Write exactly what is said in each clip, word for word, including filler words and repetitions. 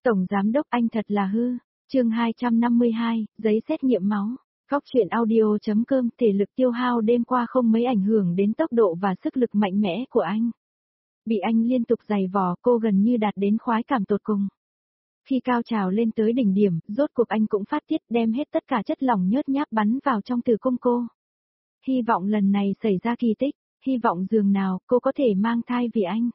Tổng giám đốc anh thật là hư. Chương hai trăm năm mươi hai, giấy xét nghiệm máu. Góc truyện audio chấm com, thể lực tiêu hao đêm qua không mấy ảnh hưởng đến tốc độ và sức lực mạnh mẽ của anh. Bị anh liên tục giày vò, cô gần như đạt đến khoái cảm tột cùng. Khi cao trào lên tới đỉnh điểm, rốt cuộc anh cũng phát tiết, đem hết tất cả chất lỏng nhớt nháp bắn vào trong tử cung cô. Hy vọng lần này xảy ra kỳ tích, hy vọng dường nào cô có thể mang thai vì anh.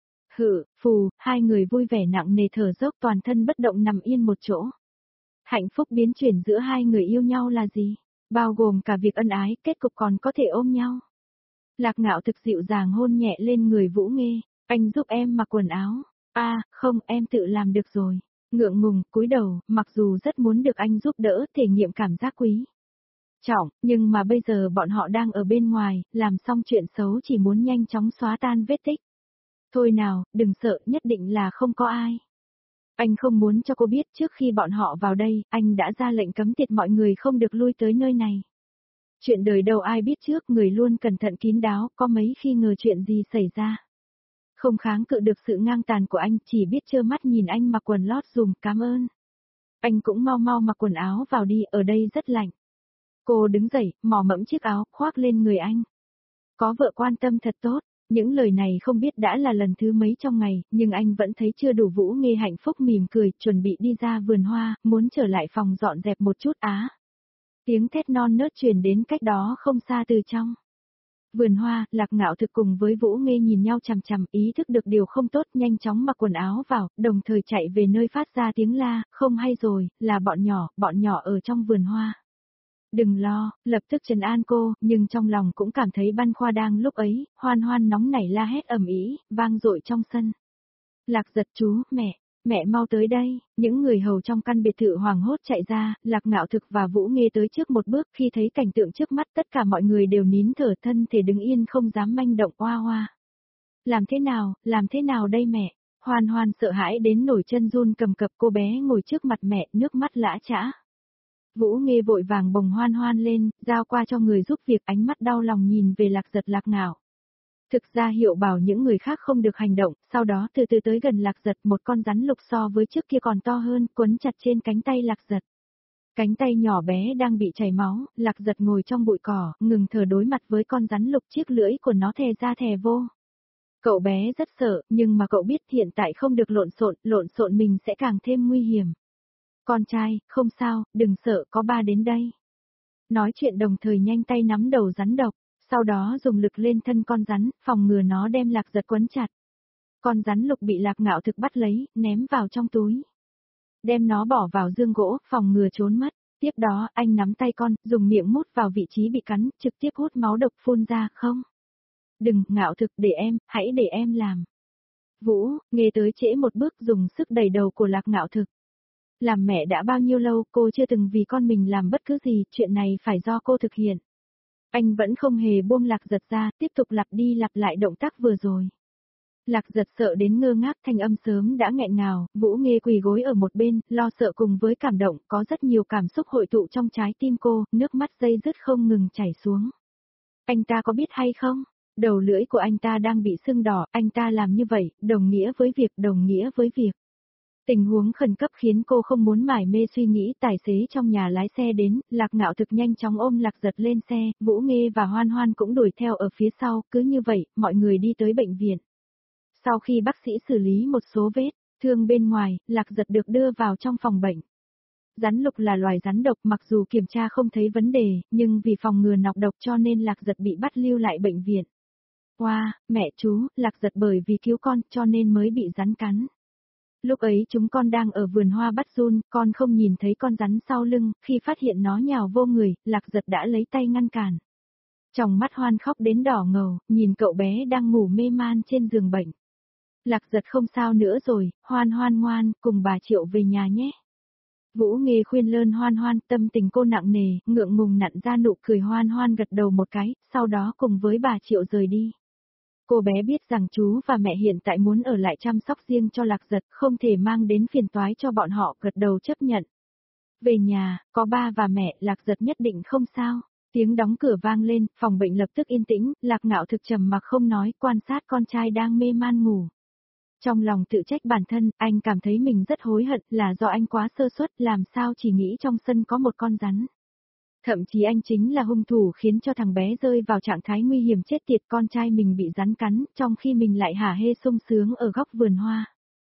Hự, phù, hai người vui vẻ nặng nề thở dốc, toàn thân bất động nằm yên một chỗ. Hạnh phúc biến chuyển giữa hai người yêu nhau là gì? Bao gồm cả việc ân ái, kết cục còn có thể ôm nhau. Lạc Ngạo thực dịu dàng hôn nhẹ lên người Vũ Nghê, anh giúp em mặc quần áo. A, à, không, em tự làm được rồi. Ngượng ngùng, cúi đầu, mặc dù rất muốn được anh giúp đỡ, thể nghiệm cảm giác quý trọng, nhưng mà bây giờ bọn họ đang ở bên ngoài, làm xong chuyện xấu chỉ muốn nhanh chóng xóa tan vết tích. Thôi nào, đừng sợ, nhất định là không có ai. Anh không muốn cho cô biết trước khi bọn họ vào đây, anh đã ra lệnh cấm tiệt mọi người không được lui tới nơi này. Chuyện đời đâu ai biết trước, người luôn cẩn thận kín đáo, có mấy khi ngờ chuyện gì xảy ra. Không kháng cự được sự ngang tàn của anh, chỉ biết trơ mắt nhìn anh mặc quần lót dùm, cảm ơn. Anh cũng mau mau mặc quần áo vào đi, ở đây rất lạnh. Cô đứng dậy, mò mẫm chiếc áo, khoác lên người anh. Có vợ quan tâm thật tốt. Những lời này không biết đã là lần thứ mấy trong ngày, nhưng anh vẫn thấy chưa đủ. Vũ Nghê hạnh phúc mỉm cười, chuẩn bị đi ra vườn hoa, muốn trở lại phòng dọn dẹp một chút á. Tiếng thét non nớt truyền đến cách đó không xa từ trong vườn hoa. Lạc Ngạo thực cùng với Vũ Nghê nhìn nhau chằm chằm, ý thức được điều không tốt, nhanh chóng mặc quần áo vào, đồng thời chạy về nơi phát ra tiếng la, không hay rồi, là bọn nhỏ, bọn nhỏ ở trong vườn hoa. Đừng lo, lập tức trấn an cô, nhưng trong lòng cũng cảm thấy băn khoăn. Đang lúc ấy, Hoan Hoan nóng nảy la hét ầm ĩ, vang dội trong sân. Lạc Giật chú, mẹ, mẹ mau tới đây. Những người hầu trong căn biệt thự hoảng hốt chạy ra, Lạc Ngạo thực và Vũ Nghê tới trước một bước. Khi thấy cảnh tượng trước mắt, tất cả mọi người đều nín thở, thân thể đứng yên không dám manh động. Oa oa. Làm thế nào, làm thế nào đây mẹ? Hoan Hoan sợ hãi đến nổi chân run cầm cập, cô bé ngồi trước mặt mẹ, nước mắt lã chã. Vũ Nghê vội vàng bồng Hoan Hoan lên, giao qua cho người giúp việc, ánh mắt đau lòng nhìn về Lạc Giật. Lạc Ngạo thực ra hiệu bảo những người khác không được hành động, sau đó từ từ tới gần Lạc Giật, một con rắn lục so với trước kia còn to hơn, quấn chặt trên cánh tay Lạc Giật. Cánh tay nhỏ bé đang bị chảy máu, Lạc Giật ngồi trong bụi cỏ, ngừng thở đối mặt với con rắn lục, chiếc lưỡi của nó thè ra thè vô. Cậu bé rất sợ, nhưng mà cậu biết hiện tại không được lộn xộn, lộn xộn mình sẽ càng thêm nguy hiểm. Con trai, không sao, đừng sợ, có ba đến đây. Nói chuyện đồng thời nhanh tay nắm đầu rắn độc, sau đó dùng lực lên thân con rắn, phòng ngừa nó đem Lạc Giật quấn chặt. Con rắn lục bị Lạc Ngạo thực bắt lấy, ném vào trong túi. Đem nó bỏ vào giương gỗ, phòng ngừa trốn mất. Tiếp đó, anh nắm tay con, dùng miệng mút vào vị trí bị cắn, trực tiếp hút máu độc phun ra. Không. Đừng, Ngạo thực, để em, hãy để em làm. Vũ, Nghê tới trễ một bước, dùng sức đẩy đầu của Lạc Ngạo thực. Làm mẹ đã bao nhiêu lâu, cô chưa từng vì con mình làm bất cứ gì, chuyện này phải do cô thực hiện. Anh vẫn không hề buông Lạc Giật ra, tiếp tục lặp đi lặp lại động tác vừa rồi. Lạc Giật sợ đến ngơ ngác, thanh âm sớm đã nghẹn ngào. Vũ Nghê quỳ gối ở một bên, lo sợ cùng với cảm động, có rất nhiều cảm xúc hội tụ trong trái tim cô, nước mắt dây dứt không ngừng chảy xuống. Anh ta có biết hay không? Đầu lưỡi của anh ta đang bị sưng đỏ, anh ta làm như vậy, đồng nghĩa với việc, đồng nghĩa với việc. Tình huống khẩn cấp khiến cô không muốn mải mê suy nghĩ. Tài xế trong nhà lái xe đến, Lạc Ngạo thực nhanh chóng ôm Lạc Giật lên xe, Vũ Nghê và Hoan Hoan cũng đuổi theo ở phía sau, cứ như vậy, mọi người đi tới bệnh viện. Sau khi bác sĩ xử lý một số vết thương bên ngoài, Lạc Giật được đưa vào trong phòng bệnh. Rắn lục là loài rắn độc, mặc dù kiểm tra không thấy vấn đề, nhưng vì phòng ngừa nọc độc cho nên Lạc Giật bị bắt lưu lại bệnh viện. Wow, mẹ chú, Lạc Giật bởi vì cứu con cho nên mới bị rắn cắn. Lúc ấy chúng con đang ở vườn hoa bắt giun, con không nhìn thấy con rắn sau lưng, khi phát hiện nó nhào vô người, Lạc Giật đã lấy tay ngăn cản. Trong mắt Hoan khóc đến đỏ ngầu, nhìn cậu bé đang ngủ mê man trên giường bệnh. Lạc Giật không sao nữa rồi, Hoan Hoan ngoan, cùng bà Triệu về nhà nhé. Vũ Nghê khuyên lơn Hoan Hoan, tâm tình cô nặng nề, ngượng ngùng nặn ra nụ cười. Hoan Hoan gật đầu một cái, sau đó cùng với bà Triệu rời đi. Cô bé biết rằng chú và mẹ hiện tại muốn ở lại chăm sóc riêng cho Lạc Giật, không thể mang đến phiền toái cho bọn họ, gật đầu chấp nhận. Về nhà, có ba và mẹ, Lạc Giật nhất định không sao. Tiếng đóng cửa vang lên, phòng bệnh lập tức yên tĩnh, Lạc Ngạo thực trầm mặc không nói, quan sát con trai đang mê man ngủ. Trong lòng tự trách bản thân, anh cảm thấy mình rất hối hận là do anh quá sơ suất làm sao chỉ nghĩ trong sân có một con rắn. Thậm chí anh chính là hung thủ khiến cho thằng bé rơi vào trạng thái nguy hiểm chết tiệt, con trai mình bị rắn cắn, trong khi mình lại hả hê sung sướng ở góc vườn hoa.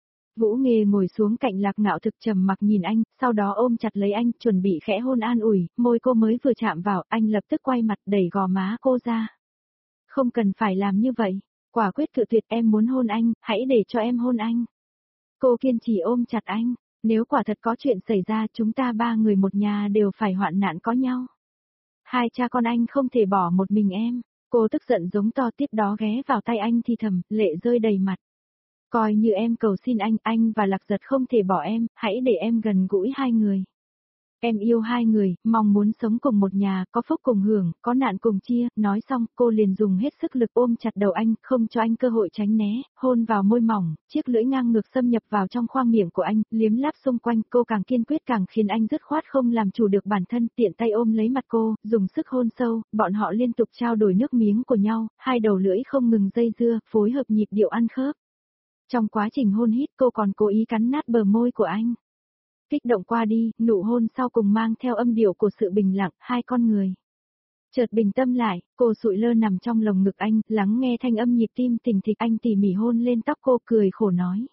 Vũ Nghê ngồi xuống cạnh Lạc Ngạo Thực trầm mặc nhìn anh, sau đó ôm chặt lấy anh, chuẩn bị khẽ hôn an ủi, môi cô mới vừa chạm vào, anh lập tức quay mặt đẩy gò má cô ra. Không cần phải làm như vậy, quả quyết cự tuyệt, em muốn hôn anh, hãy để cho em hôn anh. Cô kiên trì ôm chặt anh, nếu quả thật có chuyện xảy ra chúng ta ba người một nhà đều phải hoạn nạn có nhau. Hai cha con anh không thể bỏ một mình em, cô tức giận giống to, tiếp đó ghé vào tay anh thì thầm, lệ rơi đầy mặt. Coi như em cầu xin anh, anh và Lạc Giật không thể bỏ em, hãy để em gần gũi hai người. Em yêu hai người, mong muốn sống cùng một nhà, có phúc cùng hưởng, có nạn cùng chia, nói xong, cô liền dùng hết sức lực ôm chặt đầu anh, không cho anh cơ hội tránh né, hôn vào môi mỏng, chiếc lưỡi ngang ngược xâm nhập vào trong khoang miệng của anh, liếm láp xung quanh, cô càng kiên quyết càng khiến anh dứt khoát không làm chủ được bản thân, tiện tay ôm lấy mặt cô, dùng sức hôn sâu, bọn họ liên tục trao đổi nước miếng của nhau, hai đầu lưỡi không ngừng dây dưa, phối hợp nhịp điệu ăn khớp. Trong quá trình hôn hít cô còn cố ý cắn nát bờ môi của anh. Kích động qua đi, nụ hôn sau cùng mang theo âm điệu của sự bình lặng, hai con người. Chợt bình tâm lại, cô sụi lơ nằm trong lồng ngực anh, lắng nghe thanh âm nhịp tim thình thịch, anh tỉ mỉ hôn lên tóc cô, cười khổ nói.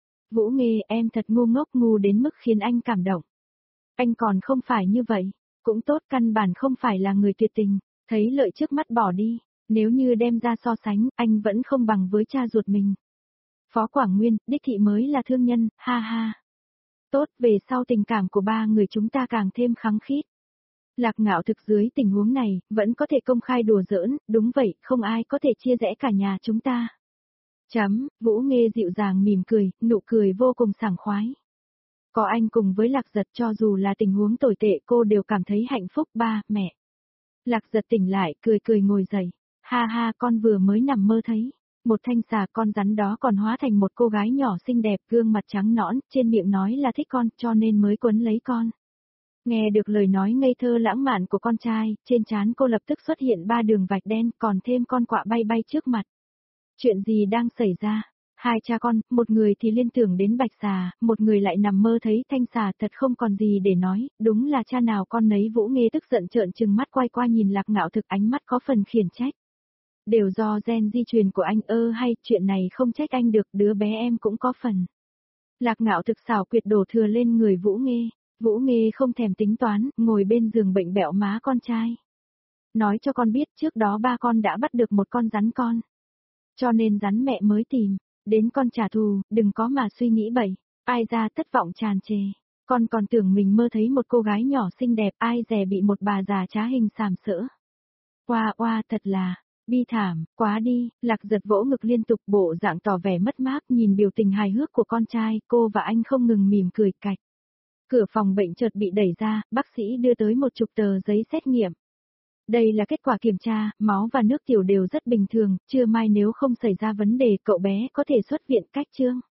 Vũ Nghê, em thật ngu ngốc, ngu đến mức khiến anh cảm động. Anh còn không phải như vậy, cũng tốt, căn bản không phải là người tuyệt tình, thấy lợi trước mắt bỏ đi, nếu như đem ra so sánh, anh vẫn không bằng với cha ruột mình. Phó Quảng Nguyên, đích thị mới là thương nhân, ha ha. Tốt, về sau tình cảm của ba người chúng ta càng thêm khăng khít. Lạc Ngạo Thực dưới tình huống này, vẫn có thể công khai đùa giỡn, đúng vậy, không ai có thể chia rẽ cả nhà chúng ta. Chấm, Vũ Nghê dịu dàng mỉm cười, nụ cười vô cùng sảng khoái. Có anh cùng với Lạc Giật, cho dù là tình huống tồi tệ cô đều cảm thấy hạnh phúc. Ba, mẹ. Lạc Giật tỉnh lại, cười cười ngồi dậy. Ha ha, con vừa mới nằm mơ thấy. Một thanh xà, con rắn đó còn hóa thành một cô gái nhỏ xinh đẹp, gương mặt trắng nõn, trên miệng nói là thích con, cho nên mới quấn lấy con. Nghe được lời nói ngây thơ lãng mạn của con trai, trên trán cô lập tức xuất hiện ba đường vạch đen, còn thêm con quạ bay bay trước mặt. Chuyện gì đang xảy ra? Hai cha con, một người thì liên tưởng đến bạch xà, một người lại nằm mơ thấy thanh xà, thật không còn gì để nói, đúng là cha nào con nấy. Vũ Nghê tức giận trợn trừng mắt quay qua nhìn Lạc Ngạo Thực, ánh mắt có phần khiển trách. Đều do gen di truyền của anh, ơ hay, chuyện này không trách anh được, đứa bé em cũng có phần. Lạc Ngạo Thực xảo quyệt đổ thừa lên người Vũ Nghê. Vũ Nghê không thèm tính toán, ngồi bên giường bệnh bẹo má con trai. Nói cho con biết, trước đó ba con đã bắt được một con rắn con. Cho nên rắn mẹ mới tìm, đến con trả thù, đừng có mà suy nghĩ bậy. Ai ra thất vọng tràn trề. Con còn tưởng mình mơ thấy một cô gái nhỏ xinh đẹp, ai dè bị một bà già trá hình sàm sỡ. Oa oa, thật là bi thảm, quá đi. Lạc Giật vỗ ngực liên tục, bộ dạng tỏ vẻ mất mát, nhìn biểu tình hài hước của con trai, cô và anh không ngừng mỉm cười cạch. Cửa phòng bệnh chợt bị đẩy ra, bác sĩ đưa tới một chục tờ giấy xét nghiệm. Đây là kết quả kiểm tra, máu và nước tiểu đều rất bình thường, trưa mai nếu không xảy ra vấn đề cậu bé có thể xuất viện cách chương.